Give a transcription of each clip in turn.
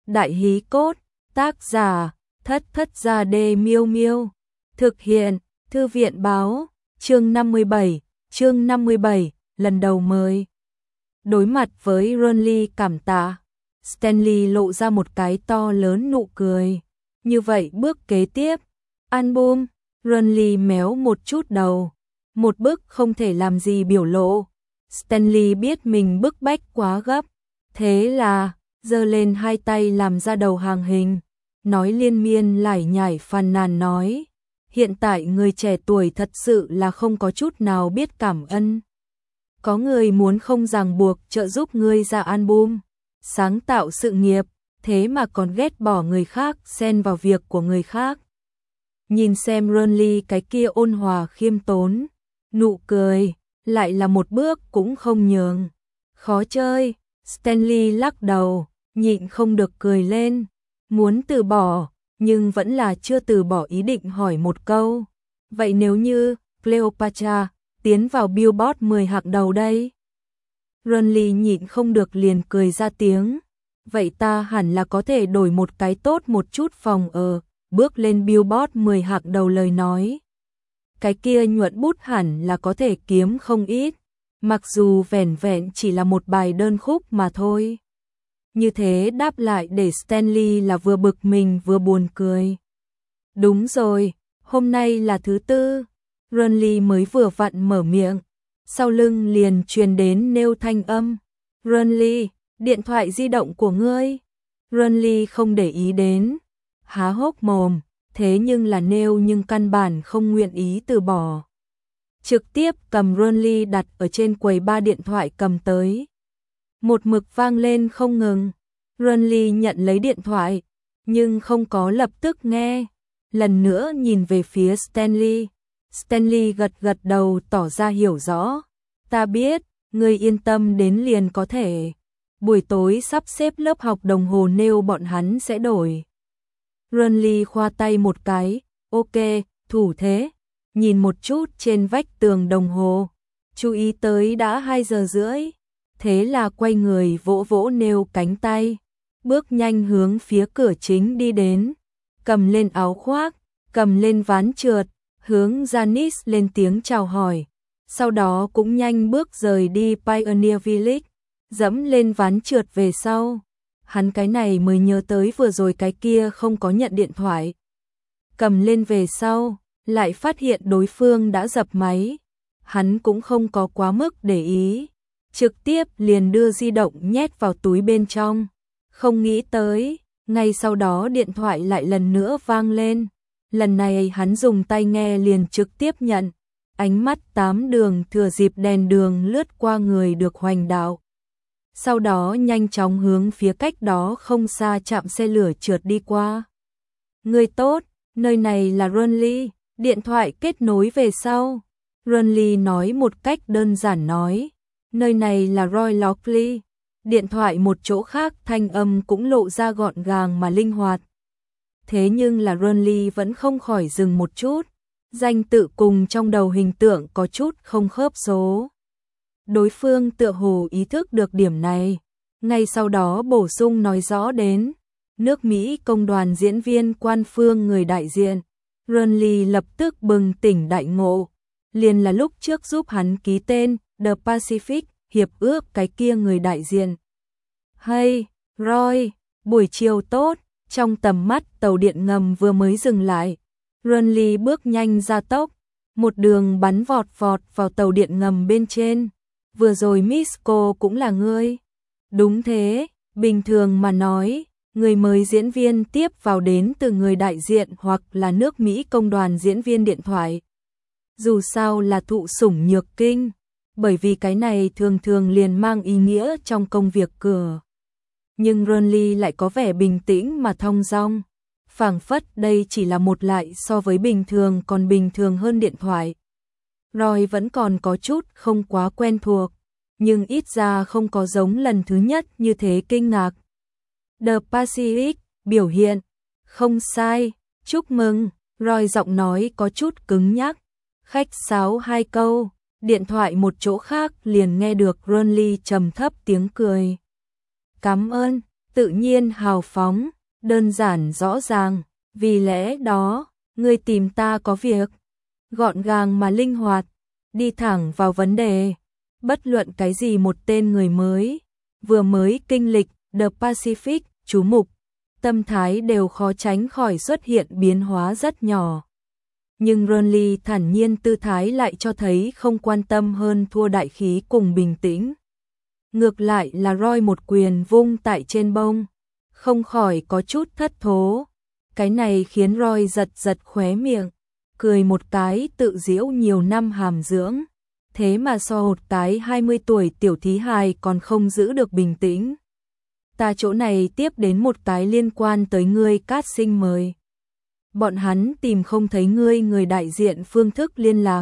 Đại hí cốt, tác giả, Thất Thất Gia Đê Miêu Miêu. Thực hiện, Thư viện báo, chương 57, lần đầu mời. Đối mặt với Ronly cảm tạ, Stanley lộ ra một cái to lớn nụ cười. Như vậy bước kế tiếp, album, Ronly méo một chút đầu. Một bức không thể làm gì biểu lộ. Stanley biết mình bức bách quá gấp. Thế là, giơ lên hai tay làm ra đầu hàng hình. Nói liên miên lải nhải phàn nàn nói. Hiện tại người trẻ tuổi thật sự là không có chút nào biết cảm ơn. Có người muốn không ràng buộc trợ giúp ngươi ra album, sáng tạo sự nghiệp, thế mà còn ghét bỏ người khác xen vào việc của người khác. Nhìn xem Ronly cái kia ôn hòa khiêm tốn, nụ cười, lại là một bước cũng không nhường. Khó chơi, Stanley lắc đầu, nhịn không được cười lên, muốn từ bỏ, nhưng vẫn là chưa từ bỏ ý định hỏi một câu. Vậy nếu như Cleopatra tiến vào Billboard 10 hạng đầu đây? Ronly nhịn không được liền cười ra tiếng. Vậy ta hẳn là có thể đổi một cái tốt một chút phòng ở, bước lên Billboard 10 hạng đầu lời nói. Cái kia nhuận bút hẳn là có thể kiếm không ít, mặc dù vẻn vẹn chỉ là một bài đơn khúc mà thôi. Như thế đáp lại để Stanley là vừa bực mình vừa buồn cười. Đúng rồi, hôm nay là thứ tư. Ronly mới vừa vặn mở miệng, sau lưng liền truyền đến nêu thanh âm. Ronly, điện thoại di động của ngươi. Ronly không để ý đến, há hốc mồm, thế nhưng là nêu nhưng căn bản không nguyện ý từ bỏ. Trực tiếp cầm Ronly đặt ở trên quầy ba điện thoại cầm tới. Một mực vang lên không ngừng. Ronly nhận lấy điện thoại, nhưng không có lập tức nghe. Lần nữa nhìn về phía Stanley. Stanley gật gật đầu tỏ ra hiểu rõ. Ta biết, ngươi yên tâm đến liền có thể. Buổi tối sắp xếp lớp học đồng hồ nêu bọn hắn sẽ đổi. Ronly khoa tay một cái, ok, thủ thế. Nhìn một chút trên vách tường đồng hồ, chú ý tới đã 2 giờ rưỡi. Thế là quay người vỗ vỗ nêu cánh tay, bước nhanh hướng phía cửa chính đi đến, cầm lên áo khoác, cầm lên ván trượt, hướng Janice lên tiếng chào hỏi, sau đó cũng nhanh bước rời đi Pioneer Village, dẫm lên ván trượt về sau. Hắn cái này mới nhớ tới vừa rồi cái kia không có nhận điện thoại. Cầm lên về sau, lại phát hiện đối phương đã dập máy. Hắn cũng không có quá mức để ý, trực tiếp liền đưa di động nhét vào túi bên trong. Không nghĩ tới, ngay sau đó điện thoại lại lần nữa vang lên. Lần này hắn dùng tai nghe liền trực tiếp nhận. Ánh mắt 8 đường thừa dịp đèn đường lướt qua người được hoành đạo. Sau đó nhanh chóng hướng phía cách đó không xa trạm xe lửa trượt đi qua. Người tốt, nơi này là Ronly, điện thoại kết nối về sau. Ronly nói một cách đơn giản nói. Nơi này là Roy Lockley. Điện thoại một chỗ khác thanh âm cũng lộ ra gọn gàng mà linh hoạt. Thế nhưng là Ronly vẫn không khỏi dừng một chút. Danh tự cùng trong đầu hình tượng có chút không khớp số. Đối phương tựa hồ ý thức được điểm này. Ngay sau đó bổ sung nói rõ đến. Nước Mỹ công đoàn diễn viên quan phương người đại diện. Ronly lập tức bừng tỉnh đại ngộ. Liền là lúc trước giúp hắn ký tên The Pacific hiệp ước cái kia người đại diện. Hey, Roy, buổi chiều tốt. Trong tầm mắt tàu điện ngầm vừa mới dừng lại. Ronly bước nhanh ra tốc, một đường bắn vọt vào tàu điện ngầm bên trên. Vừa rồi Miss cô cũng là ngươi. Đúng thế, bình thường mà nói, người mới diễn viên tiếp vào đến từ người đại diện hoặc là nước Mỹ công đoàn diễn viên điện thoại. Dù sao là thụ sủng nhược kinh, bởi vì cái này thường thường liền mang ý nghĩa trong công việc cửa. Nhưng Ronly lại có vẻ bình tĩnh mà thong dong, phảng phất đây chỉ là một lại so với bình thường còn bình thường hơn điện thoại. Roy vẫn còn có chút không quá quen thuộc, nhưng ít ra không có giống lần thứ nhất như thế kinh ngạc. The Pacific, biểu hiện, không sai, chúc mừng, Roy giọng nói có chút cứng nhắc, khách sáo 2 câu, điện thoại một chỗ khác liền nghe được Ronly trầm thấp tiếng cười. Cảm ơn, tự nhiên hào phóng, đơn giản rõ ràng, vì lẽ đó, ngươi tìm ta có việc, gọn gàng mà linh hoạt, đi thẳng vào vấn đề. Bất luận cái gì một tên người mới, vừa mới kinh lịch The Pacific, chú mục, tâm thái đều khó tránh khỏi xuất hiện biến hóa rất nhỏ. Nhưng Ronly thản nhiên tư thái lại cho thấy không quan tâm hơn thua đại khí cùng bình tĩnh. Ngược lại là Roy một quyền vung tại trên bông, không khỏi có chút thất thố. Cái này khiến Roy giật giật khóe miệng, cười một cái tự giễu nhiều năm hàm dưỡng. Thế mà so một cái 20 tuổi tiểu thí hài còn không giữ được bình tĩnh. Ta chỗ này tiếp đến một cái liên quan tới ngươi cát sinh mời. Bọn hắn tìm không thấy ngươi người đại diện phương thức liên lạc.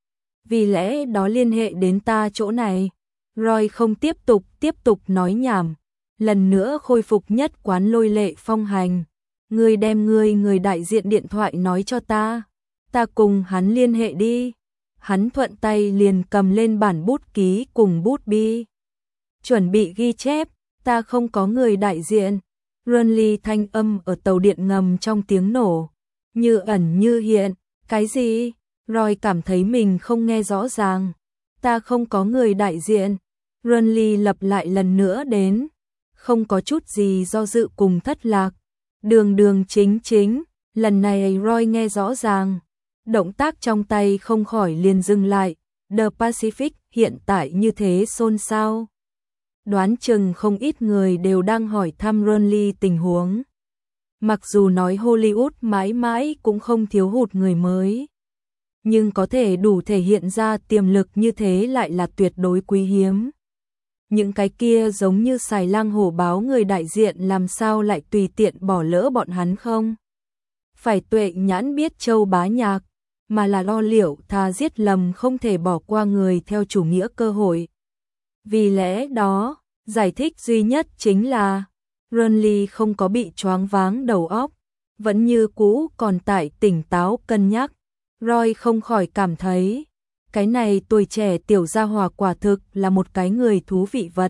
Vì lẽ đó liên hệ đến ta chỗ này. Roy không tiếp tục nói nhảm. Lần nữa khôi phục nhất quán lôi lệ phong hành. Ngươi đem người đại diện điện thoại nói cho ta. Ta cùng hắn liên hệ đi. Hắn thuận tay liền cầm lên bản bút ký cùng bút bi. Chuẩn bị ghi chép, ta không có người đại diện. Ronly thanh âm ở tàu điện ngầm trong tiếng nổ. Như ẩn như hiện, cái gì? Roy cảm thấy mình không nghe rõ ràng. Ta không có người đại diện. Ronly lặp lại lần nữa đến. Không có chút gì do dự cùng thất lạc. Đường chính, lần này Roy nghe rõ ràng. Động tác trong tay không khỏi liền dừng lại. The Pacific hiện tại như thế xôn xao. Đoán chừng không ít người đều đang hỏi thăm Ronly tình huống. Mặc dù nói Hollywood mãi mãi cũng không thiếu hụt người mới. Nhưng có thể đủ thể hiện ra tiềm lực như thế lại là tuyệt đối quý hiếm. Những cái kia giống như xài lang hổ báo người đại diện làm sao lại tùy tiện bỏ lỡ bọn hắn không? Phải tuệ nhãn biết châu bá nhạc, mà là lo liệu thà giết lầm không thể bỏ qua người theo chủ nghĩa cơ hội. Vì lẽ đó, giải thích duy nhất chính là Ronly không có bị choáng váng đầu óc, vẫn như cũ còn tại tỉnh táo cân nhắc. Roy không khỏi cảm thấy, cái này tuổi trẻ tiểu gia hỏa quả thực là một cái người thú vị vật.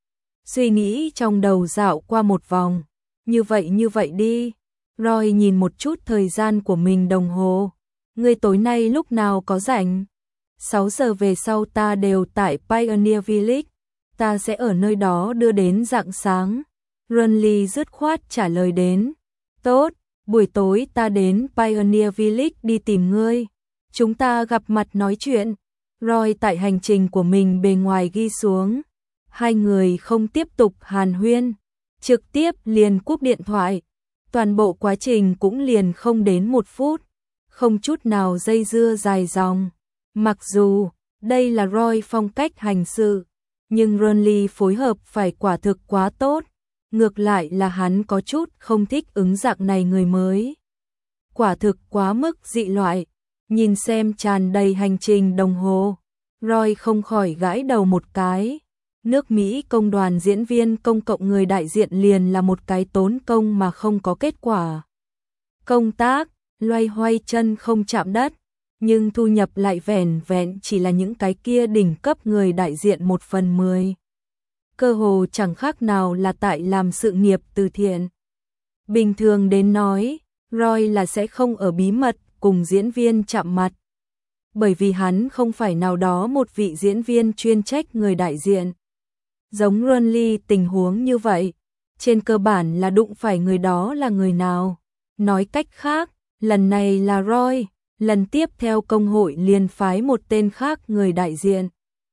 Suy nghĩ trong đầu dạo qua một vòng, như vậy đi. Roy nhìn một chút thời gian của mình đồng hồ. Ngươi tối nay lúc nào có rảnh? 6 giờ về sau ta đều tại Pioneer Village, ta sẽ ở nơi đó đưa đến rạng sáng. Ronly dứt khoát trả lời đến. Tốt, buổi tối ta đến Pioneer Village đi tìm ngươi. Chúng ta gặp mặt nói chuyện. Roy tại hành trình của mình bề ngoài ghi xuống. Hai người không tiếp tục hàn huyên, trực tiếp liền cúp điện thoại. Toàn bộ quá trình cũng liền không đến 1 phút. Không chút nào dây dưa dài dòng. Mặc dù đây là Roy phong cách hành sự, nhưng Ronly phối hợp phải quả thực quá tốt. Ngược lại là hắn có chút không thích ứng dạng này người mới. Quả thực quá mức dị loại. Nhìn xem tràn đầy hành trình đồng hồ, Roy không khỏi gãi đầu một cái. Nước Mỹ công đoàn diễn viên công cộng người đại diện liền là một cái tốn công mà không có kết quả. Công tác, loay hoay chân không chạm đất, nhưng thu nhập lại vẻn vẹn chỉ là những cái kia đỉnh cấp người đại diện 1/10. Cơ hồ chẳng khác nào là tại làm sự nghiệp từ thiện. Bình thường đến nói, Roy là sẽ không ở bí mật cùng diễn viên chạm mặt. Bởi vì hắn không phải nào đó một vị diễn viên chuyên trách người đại diện. Giống Ronly tình huống như vậy, trên cơ bản là đụng phải người đó là người nào. Nói cách khác, lần này là Roy, lần tiếp theo công hội liền phái một tên khác người đại diện.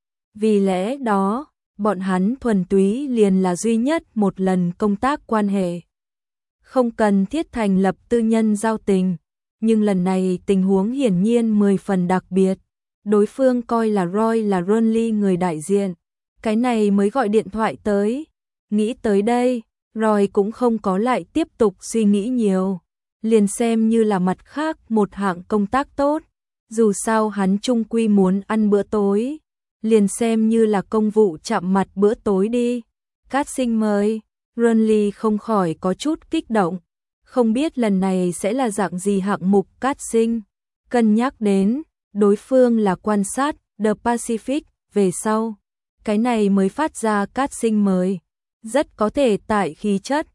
Vì lẽ đó, bọn hắn thuần túy liền là duy nhất một lần công tác quan hệ. Không cần thiết thành lập tư nhân giao tình, nhưng lần này tình huống hiển nhiên 10 phần đặc biệt. Đối phương coi là Roy là Ronly người đại diện, cái này mới gọi điện thoại tới. Nghĩ tới đây, Roy cũng không có lại tiếp tục suy nghĩ nhiều. Liền xem như là mặt khác một hạng công tác tốt, dù sao hắn chung quy muốn ăn bữa tối. Liền xem như là công vụ chạm mặt bữa tối đi. Cát sinh mời. Ronly không khỏi có chút kích động. Không biết lần này sẽ là dạng gì hạng mục cát sinh. Cân nhắc đến, đối phương là quan sát The Pacific về sau. Cái này mới phát ra cát sinh mời. Rất có thể tại khí chất,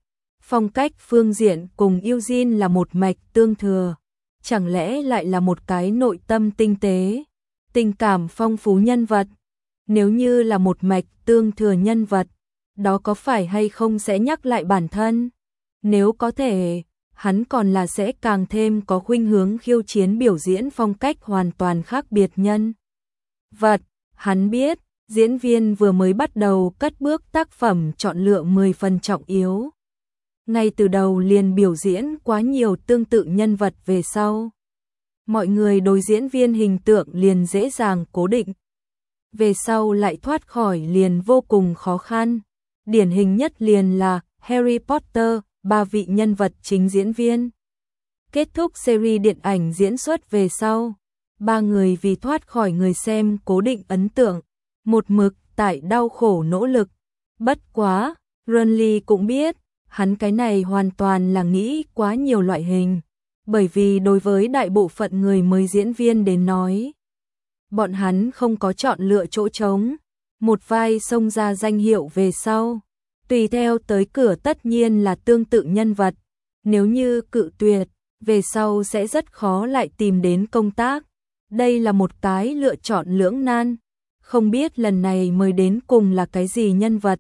Phong cách phương diện cùng Eugene là một mạch tương thừa, chẳng lẽ lại là một cái nội tâm tinh tế, tình cảm phong phú nhân vật? Nếu như là một mạch tương thừa nhân vật, đó có phải hay không sẽ nhắc lại bản thân? Nếu có thể, hắn còn là sẽ càng thêm có khuynh hướng khiêu chiến biểu diễn phong cách hoàn toàn khác biệt nhân vật. Hắn biết, diễn viên vừa mới bắt đầu cất bước tác phẩm chọn lựa 10 phần trọng yếu. Ngay từ đầu liền biểu diễn quá nhiều tương tự nhân vật về sau. Mọi người đối diễn viên hình tượng liền dễ dàng cố định. Về sau lại thoát khỏi liền vô cùng khó khăn. Điển hình nhất liền là Harry Potter, 3 vị nhân vật chính diễn viên. Kết thúc series điện ảnh diễn xuất về sau, 3 người vì thoát khỏi người xem cố định ấn tượng, một mực tại đau khổ nỗ lực. Bất quá, Ron Lee cũng biết, hắn cái này hoàn toàn là nghĩ quá nhiều loại hình, bởi vì đối với đại bộ phận người mới diễn viên đến nói, bọn hắn không có chọn lựa chỗ trống, một vai xông ra danh hiệu về sau, tùy theo tới cửa tất nhiên là tương tự nhân vật, nếu như cự tuyệt, về sau sẽ rất khó lại tìm đến công tác. Đây là một cái lựa chọn lưỡng nan, không biết lần này mới đến cùng là cái gì nhân vật.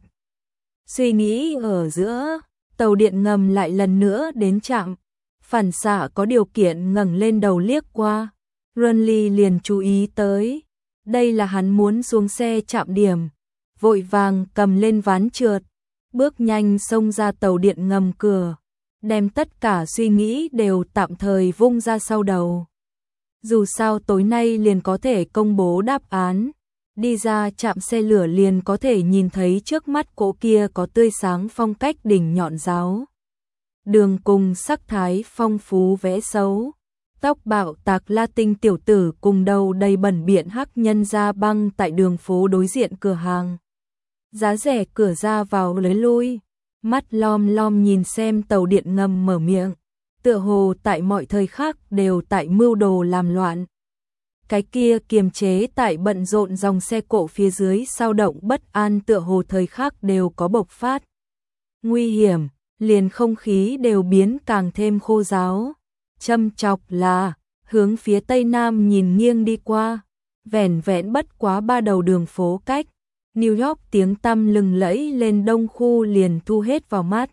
Suy nghĩ ở giữa, tàu điện ngầm lại lần nữa đến trạm, phản xạ có điều kiện ngẩng lên đầu liếc qua, Ron Lee liền chú ý tới, đây là hắn muốn xuống xe trạm điểm, vội vàng cầm lên ván trượt, bước nhanh xông ra tàu điện ngầm cửa, đem tất cả suy nghĩ đều tạm thời vung ra sau đầu. Dù sao tối nay liền có thể công bố đáp án, đi ra trạm xe lửa liền có thể nhìn thấy trước mắt cỗ kia có tươi sáng phong cách đỉnh nhọn giáo. Đường cùng sắc thái phong phú vẽ xấu, tóc bạo tạc Latin tiểu tử cùng đầu đầy bẩn biện hắc nhân da băng tại đường phố đối diện cửa hàng. Giá rẻ cửa ra vào lấy lui, mắt lom lom nhìn xem tàu điện ngầm mở miệng, tựa hồ tại mọi thời khắc đều tại mưu đồ làm loạn. Cái kia kiềm chế tại bận rộn dòng xe cộ phía dưới sao động bất an tựa hồ thời khắc đều có bộc phát. Nguy hiểm, liền không khí đều biến càng thêm khô ráo. Châm chọc là, hướng phía tây nam nhìn nghiêng đi qua, vẻn vẹn bất quá 3 đầu đường phố cách. New York tiếng tăm lừng lẫy lên đông khu liền thu hết vào mắt.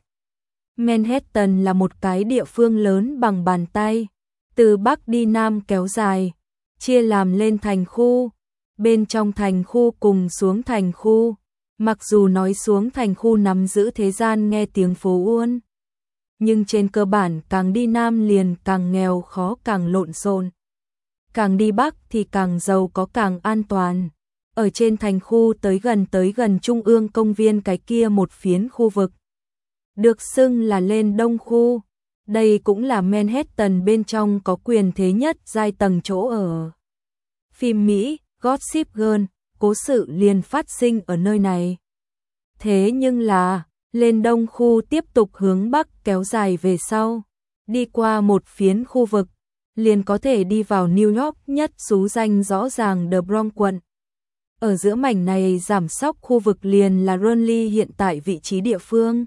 Manhattan là một cái địa phương lớn bằng bàn tay, từ bắc đi nam kéo dài, chia làm lên thành khu, bên trong thành khu cùng xuống thành khu. Mặc dù nói xuống thành khu nắm giữ thế gian nghe tiếng phố uôn, nhưng trên cơ bản càng đi nam liền càng nghèo khó càng lộn xộn. Càng đi bắc thì càng giàu có càng an toàn. Ở trên thành khu tới gần trung ương công viên cái kia một phiến khu vực, được xưng là lên đông khu. Đây cũng là Manhattan bên trong có quyền thế nhất giai tầng chỗ ở. Phim Mỹ, Gossip Girl, cố sự liền phát sinh ở nơi này. Thế nhưng là, lên đông khu tiếp tục hướng bắc kéo dài về sau, đi qua một phiến khu vực, liền có thể đi vào New York nhất xú danh rõ ràng The Bronx quận. Ở giữa mảnh này giảm sóc khu vực liền là Ron Lee hiện tại vị trí địa phương.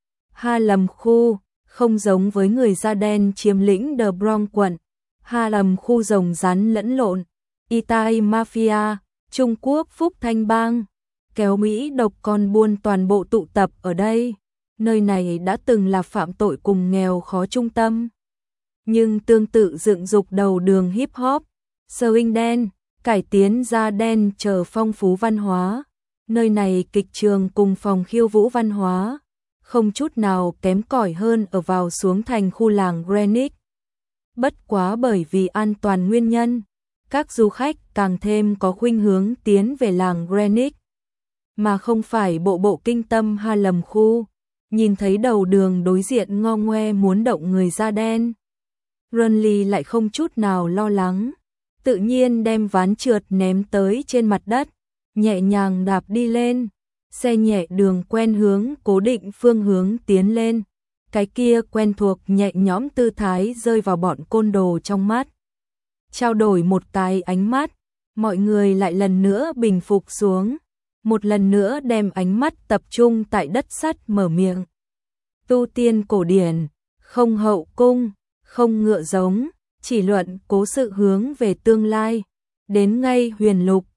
Harlem khu, không giống với người da đen chiếm lĩnh The Bronx quận. Harlem khu rồng rắn lẫn lộn, Italian Mafia, Trung Quốc Phúc Thanh Bang, kéo Mỹ độc con buôn toàn bộ tụ tập ở đây. Nơi này đã từng là phạm tội cùng nghèo khó trung tâm. Nhưng tương tự dựng dục đầu đường hip hop, swing đen, cải tiến da đen chờ phong phú văn hóa. Nơi này kịch trường cùng phòng khiêu vũ văn hóa, không chút nào kém cỏi hơn ở vào xuống thành khu làng Greenwich. Bất quá bởi vì an toàn nguyên nhân, các du khách càng thêm có khuynh hướng tiến về làng Greenwich, mà không phải bộ kinh tâm Harlem khu. Nhìn thấy đầu đường đối diện ngo ngoe muốn động người da đen, Ron Lee lại không chút nào lo lắng, tự nhiên đem ván trượt ném tới trên mặt đất, nhẹ nhàng đạp đi lên, xe nhẹ đường quen hướng cố định phương hướng tiến lên, cái kia quen thuộc nhẹ nhõm tư thái rơi vào bọn côn đồ trong mắt. Trao đổi một cái ánh mắt, mọi người lại lần nữa bình phục xuống, một lần nữa đem ánh mắt tập trung tại đất sắt mở miệng. tu tiên cổ điển, không hậu cung, không ngựa giống, chỉ luận cố sự hướng về tương lai. Đến ngay huyền lục,